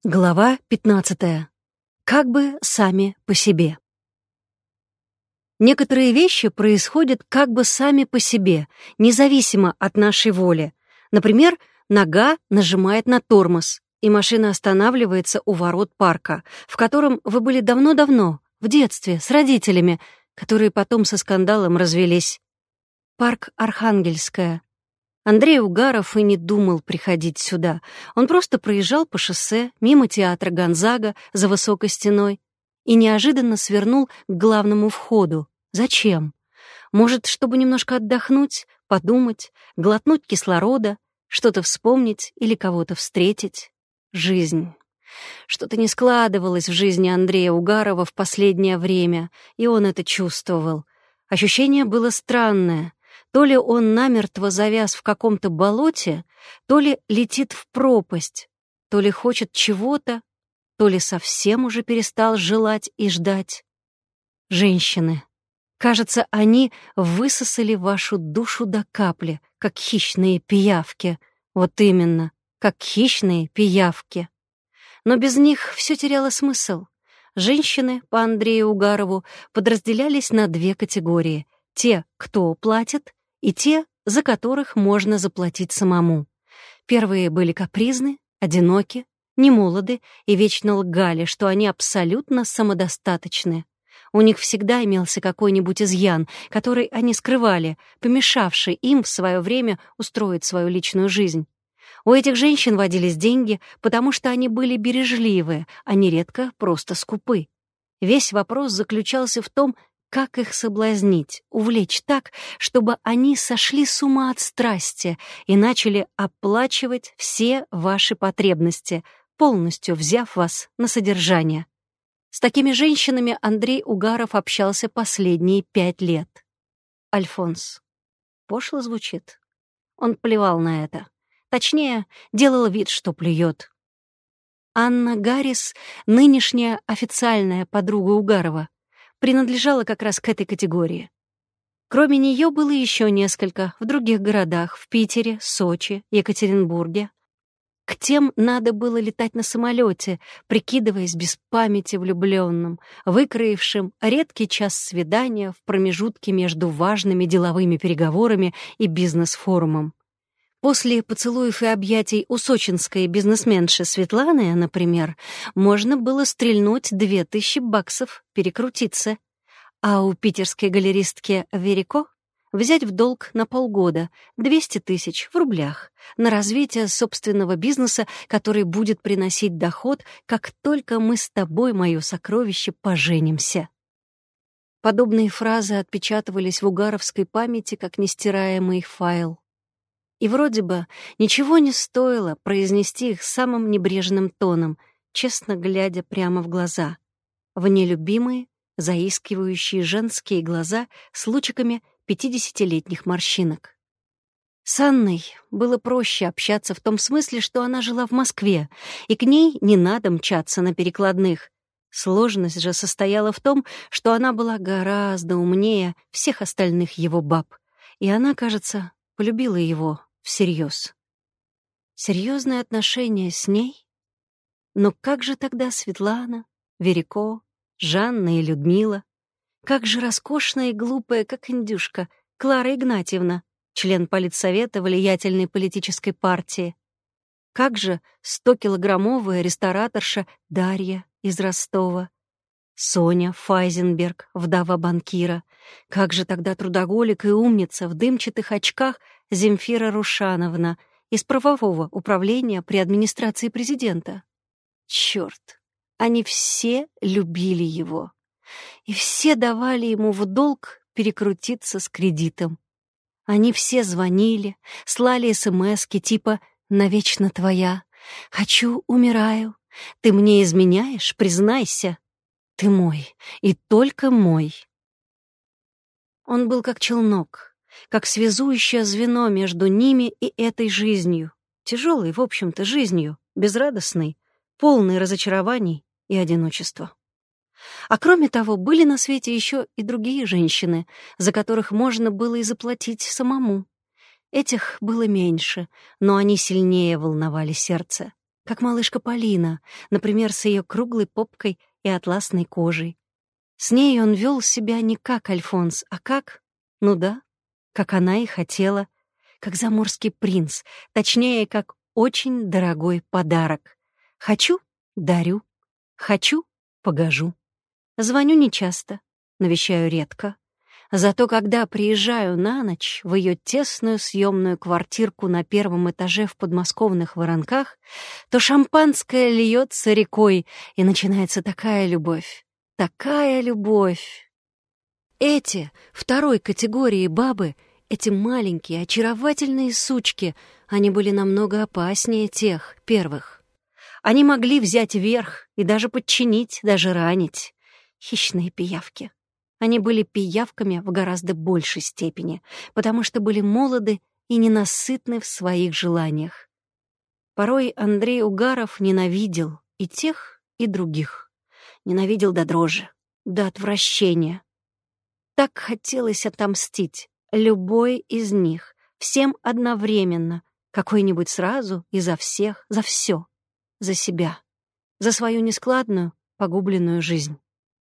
Глава 15. Как бы сами по себе. Некоторые вещи происходят как бы сами по себе, независимо от нашей воли. Например, нога нажимает на тормоз, и машина останавливается у ворот парка, в котором вы были давно-давно, в детстве, с родителями, которые потом со скандалом развелись. Парк Архангельская. Андрей Угаров и не думал приходить сюда. Он просто проезжал по шоссе мимо театра Гонзага за высокой стеной и неожиданно свернул к главному входу. Зачем? Может, чтобы немножко отдохнуть, подумать, глотнуть кислорода, что-то вспомнить или кого-то встретить? Жизнь. Что-то не складывалось в жизни Андрея Угарова в последнее время, и он это чувствовал. Ощущение было странное. То ли он намертво завяз в каком-то болоте, то ли летит в пропасть, то ли хочет чего-то, то ли совсем уже перестал желать и ждать. Женщины. Кажется, они высосали вашу душу до капли, как хищные пиявки. Вот именно, как хищные пиявки. Но без них все теряло смысл. Женщины, по Андрею Угарову, подразделялись на две категории. Те, кто платит, и те, за которых можно заплатить самому. Первые были капризны, одиноки, немолоды и вечно лгали, что они абсолютно самодостаточны. У них всегда имелся какой-нибудь изъян, который они скрывали, помешавший им в свое время устроить свою личную жизнь. У этих женщин водились деньги, потому что они были бережливы, а нередко просто скупы. Весь вопрос заключался в том, как их соблазнить, увлечь так, чтобы они сошли с ума от страсти и начали оплачивать все ваши потребности, полностью взяв вас на содержание. С такими женщинами Андрей Угаров общался последние 5 лет. Альфонс. Пошло звучит. Он плевал на это. Точнее, делал вид, что плюет. Анна Гаррис, нынешняя официальная подруга Угарова, принадлежала как раз к этой категории. Кроме нее было еще несколько в других городах, в Питере, Сочи, Екатеринбурге. К тем надо было летать на самолете, прикидываясь без памяти влюбленным, выкроившим редкий час свидания в промежутке между важными деловыми переговорами и бизнес-форумом. После поцелуев и объятий у сочинской бизнесменши Светланы, например, можно было стрельнуть $2000, перекрутиться, а у питерской галеристки Верико взять в долг на полгода 200 000 в рублях на развитие собственного бизнеса, который будет приносить доход, как только мы с тобой, мое сокровище, поженимся. Подобные фразы отпечатывались в угаровской памяти, как нестираемый файл. И вроде бы ничего не стоило произнести их самым небрежным тоном, честно глядя прямо в глаза. В нелюбимые, заискивающие женские глаза с лучиками 50-летних морщинок. С Анной было проще общаться в том смысле, что она жила в Москве, и к ней не надо мчаться на перекладных. Сложность же состояла в том, что она была гораздо умнее всех остальных его баб, и она, кажется, полюбила его всерьез. Серьезные отношения с ней? Но как же тогда Светлана, Верико, Жанна и Людмила? Как же роскошная и глупая, как индюшка, Клара Игнатьевна, член политсовета влиятельной политической партии? Как же 100-килограммовая рестораторша Дарья из Ростова? Соня Файзенберг, вдова банкира. Как же тогда трудоголик и умница в дымчатых очках Земфира Рушановна из правового управления при администрации президента? Чёрт, они все любили его. И все давали ему в долг перекрутиться с кредитом. Они все звонили, слали смски типа «Навечно твоя», «Хочу, умираю», «Ты мне изменяешь, признайся», «Ты мой и только мой». Он был как челнок, как связующее звено между ними и этой жизнью, тяжелой, в общем-то, жизнью, безрадостной, полной разочарований и одиночества. А кроме того, были на свете еще и другие женщины, за которых можно было и заплатить самому. Этих было меньше, но они сильнее волновали сердце. как малышка Полина, например, с ее круглой попкой и атласной кожей. С ней он вел себя не как Альфонс, а как, ну да, как она и хотела, как заморский принц, точнее, как очень дорогой подарок. Хочу — дарю, хочу — погожу. Звоню нечасто, навещаю редко. Зато когда приезжаю на ночь в ее тесную съемную квартирку на первом этаже в подмосковных Воронках, то шампанское льется рекой, и начинается такая любовь, такая любовь. Эти, второй категории бабы, эти маленькие, очаровательные сучки, они были намного опаснее тех, первых. Они могли взять верх и даже подчинить, даже ранить. Хищные пиявки. Они были пиявками в гораздо большей степени, потому что были молоды и ненасытны в своих желаниях. Порой Андрей Угаров ненавидел и тех, и других. Ненавидел до дрожи, до отвращения. Так хотелось отомстить любой из них, всем одновременно, какой-нибудь сразу и за всех, за все, за себя, за свою нескладную, погубленную жизнь.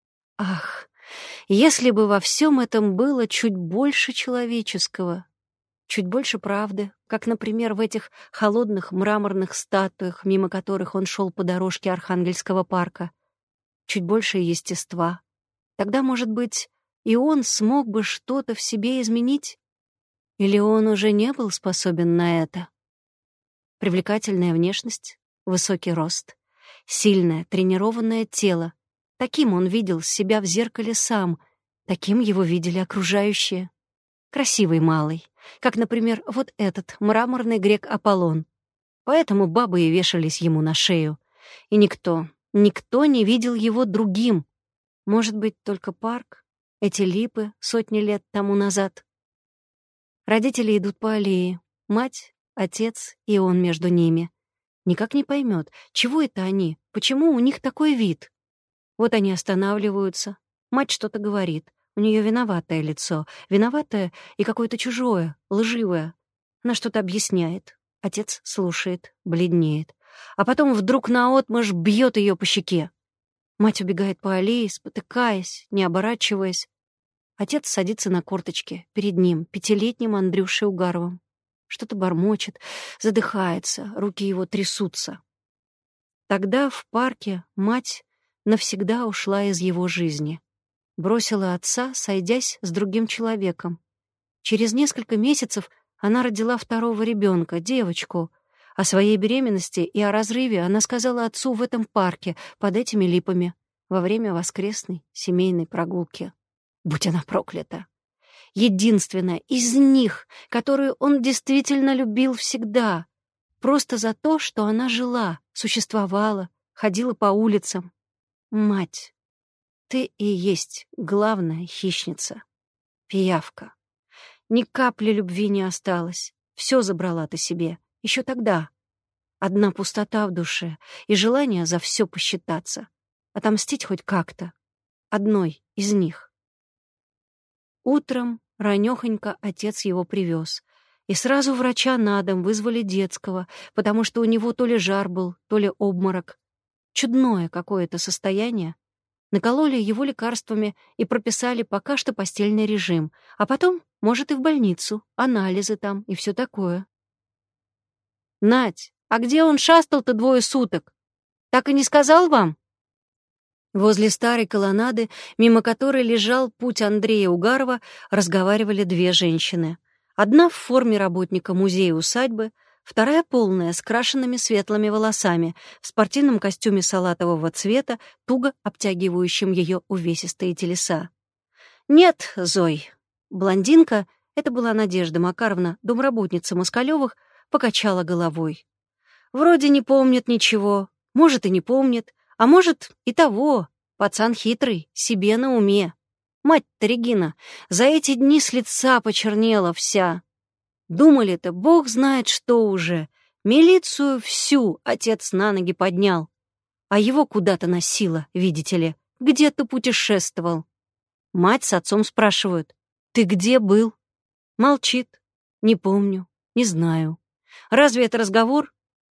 Ах, если бы во всем этом было чуть больше человеческого, чуть больше правды, как, например, в этих холодных мраморных статуях, мимо которых он шел по дорожке Архангельского парка, чуть больше естества, тогда, может быть, и он смог бы что-то в себе изменить? Или он уже не был способен на это? Привлекательная внешность, высокий рост, сильное, тренированное тело. Таким он видел себя в зеркале сам, таким его видели окружающие. Красивый малый, как, например, вот этот мраморный грек Аполлон. Поэтому бабы и вешались ему на шею. И никто не видел его другим. Может быть, только парк, эти липы сотни лет тому назад. Родители идут по аллее. Мать, отец и он между ними. Никак не поймет, чего это они, почему у них такой вид. Вот они останавливаются. Мать что-то говорит. У нее виноватое лицо. Виноватое и какое-то чужое, лживое. Она что-то объясняет. Отец слушает, бледнеет. А потом вдруг наотмашь бьет ее по щеке. Мать убегает по аллее, спотыкаясь, не оборачиваясь. Отец садится на корточки перед ним, 5-летним Андрюшей Угаровым. Что-то бормочет, задыхается, руки его трясутся. Тогда в парке мать навсегда ушла из его жизни. Бросила отца, сойдясь с другим человеком. Через несколько месяцев она родила второго ребенка, девочку. О своей беременности и о разрыве она сказала отцу в этом парке, под этими липами, во время воскресной семейной прогулки. Будь она проклята! Единственная из них, которую он действительно любил всегда, просто за то, что она жила, существовала, ходила по улицам. Мать, ты и есть главная хищница, пиявка. Ни капли любви не осталось, все забрала ты себе, еще тогда. Одна пустота в душе и желание за все посчитаться, отомстить хоть как-то, одной из них. Утром ранёхонько отец его привез, и сразу врача на дом вызвали детского, потому что у него то ли жар был, то ли обморок. Чудное какое-то состояние. Накололи его лекарствами и прописали пока что постельный режим, а потом, может, и в больницу, анализы там и все такое. «Надь, а где он шастал-то 2 суток? Так и не сказал вам?» Возле старой колоннады, мимо которой лежал путь Андрея Угарова, разговаривали 2 женщины. Одна в форме работника музея-усадьбы, вторая полная, с крашенными светлыми волосами, в спортивном костюме салатового цвета, туго обтягивающем ее увесистые телеса. «Нет, Зой». Блондинка, это была Надежда Макаровна, домработница Москалёвых, покачала головой. «Вроде не помнит ничего, может, и не помнит, а может, и того. Пацан хитрый, себе на уме. Мать-то Регина, за эти дни с лица почернела вся. Думали-то, бог знает что уже. Милицию всю отец на ноги поднял. А его куда-то носило, видите ли, где-то путешествовал. Мать с отцом спрашивают: «Ты где был?» Молчит. «Не помню, не знаю». Разве это разговор?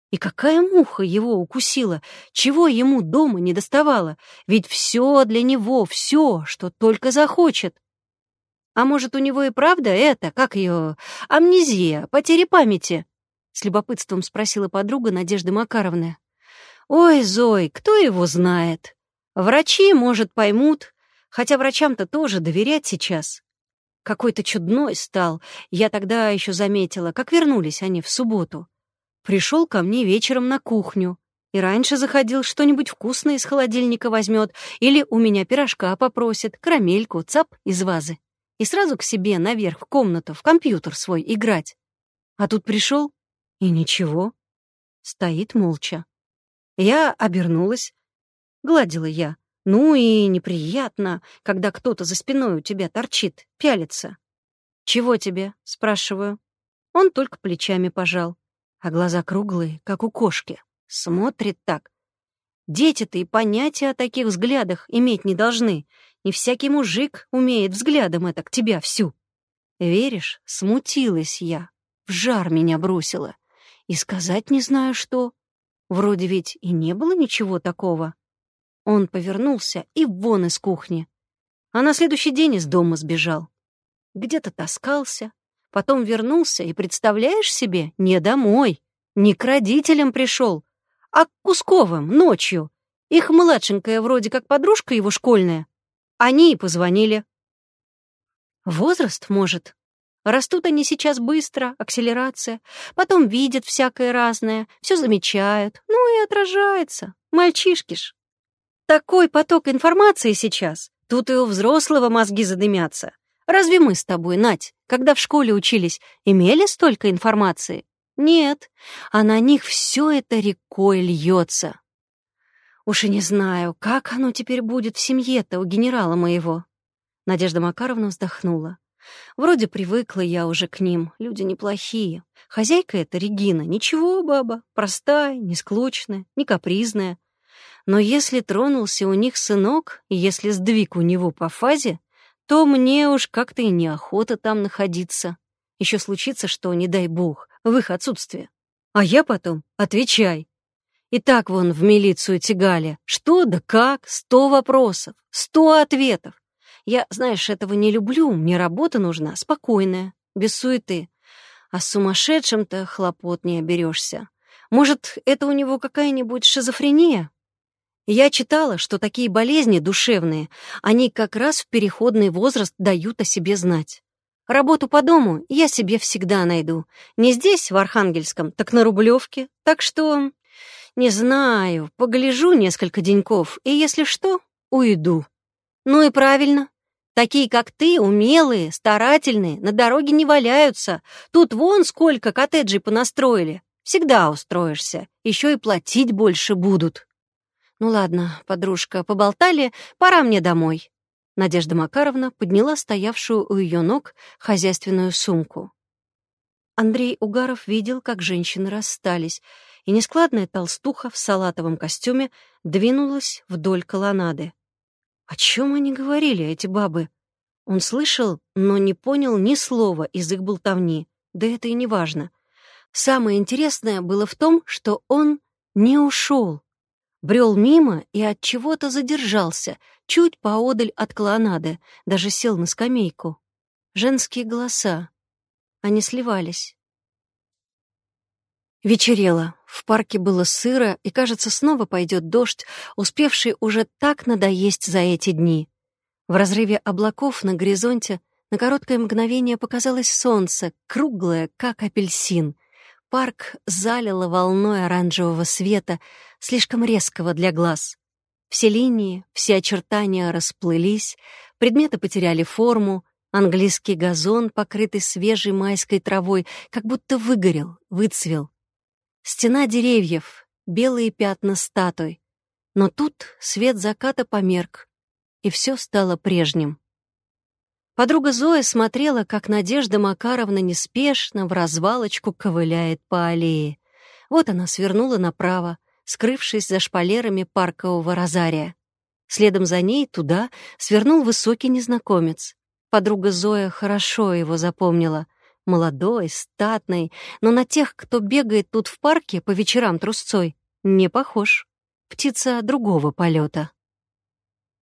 И какая муха его укусила? Чего ему дома не доставало? Ведь все для него, все, что только захочет. А может, у него и правда это, как ее, амнезия, потеря памяти? С любопытством спросила подруга Надежды Макаровны. Ой, Зой, кто его знает? Врачи, может, поймут, хотя врачам-то тоже доверять сейчас. Какой-то чудной стал, я тогда еще заметила, как вернулись они в субботу. Пришел ко мне вечером на кухню. И раньше заходил, что-нибудь вкусное из холодильника возьмет, или у меня пирожка попросит, карамельку, цап из вазы. И сразу к себе наверх в комнату, в компьютер свой играть. А тут пришел, и ничего. Стоит молча. Я обернулась, гладила я. Ну и неприятно, когда кто-то за спиной у тебя торчит, пялится. «Чего тебе?» — спрашиваю. Он только плечами пожал. А глаза круглые, как у кошки. Смотрит так. Дети-то и понятия о таких взглядах иметь не должны. Не всякий мужик умеет взглядом это к тебя всю. Веришь, смутилась я. В жар меня бросила. И сказать не знаю что. Вроде ведь и не было ничего такого. Он повернулся и вон из кухни. А на следующий день из дома сбежал. Где-то таскался. Потом вернулся, и, представляешь себе, не домой, не к родителям пришел, а к Кусковым ночью. Их младшенькая вроде как подружка его школьная. Они и позвонили. Возраст, может. Растут они сейчас быстро, акселерация. Потом видят всякое разное, все замечают. Ну и отражается. Мальчишки ж. Такой поток информации сейчас. Тут и у взрослого мозги задымятся. Разве мы с тобой, Надь, когда в школе учились, имели столько информации? Нет, а на них все это рекой льется. Уж и не знаю, как оно теперь будет в семье-то у генерала моего. Надежда Макаровна вздохнула. Вроде привыкла я уже к ним, люди неплохие. Хозяйка эта Регина, ничего, баба, простая, не склочная, не капризная. Но если тронулся у них сынок, и если сдвиг у него по фазе, то мне уж как-то и неохота там находиться. Еще случится, что, не дай бог, в их отсутствие. А я потом отвечай. И так вон в милицию тягали. Что да как, 100 вопросов, 100 ответов. Я, знаешь, этого не люблю, мне работа нужна, спокойная, без суеты. А с сумасшедшим-то хлопот не оберешься. Может, это у него какая-нибудь шизофрения? Я читала, что такие болезни душевные, они как раз в переходный возраст дают о себе знать. Работу по дому я себе всегда найду. Не здесь, в Архангельском, так на Рублевке. Так что, не знаю, погляжу несколько деньков, и если что, уйду. Ну и правильно. Такие, как ты, умелые, старательные, на дороге не валяются. Тут вон сколько коттеджей понастроили. Всегда устроишься, еще и платить больше будут. Ну ладно, подружка, поболтали, пора мне домой. Надежда Макаровна подняла стоявшую у ее ног хозяйственную сумку. Андрей Угаров видел, как женщины расстались, и нескладная толстуха в салатовом костюме двинулась вдоль колоннады. О чем они говорили, эти бабы? Он слышал, но не понял ни слова из их болтовни, да это и не важно. Самое интересное было в том, что он не ушел. Брел мимо и от чего-то задержался, чуть поодаль от колоннады, даже сел на скамейку. Женские голоса. Они сливались. Вечерело. В парке было сыро, и, кажется, снова пойдет дождь, успевший уже так надоесть за эти дни. В разрыве облаков на горизонте на короткое мгновение показалось солнце, круглое, как апельсин. Парк залило волной оранжевого света, слишком резкого для глаз. Все линии, все очертания расплылись, предметы потеряли форму, английский газон, покрытый свежей майской травой, как будто выгорел, выцвел. Стена деревьев, белые пятна статуй. Но тут свет заката померк, и все стало прежним. Подруга Зоя смотрела, как Надежда Макаровна неспешно вразвалочку ковыляет по аллее. Вот она свернула направо, скрывшись за шпалерами паркового розария. Следом за ней туда свернул высокий незнакомец. Подруга Зоя хорошо его запомнила. Молодой, статный, но на тех, кто бегает тут в парке по вечерам трусцой, не похож. Птица другого полета.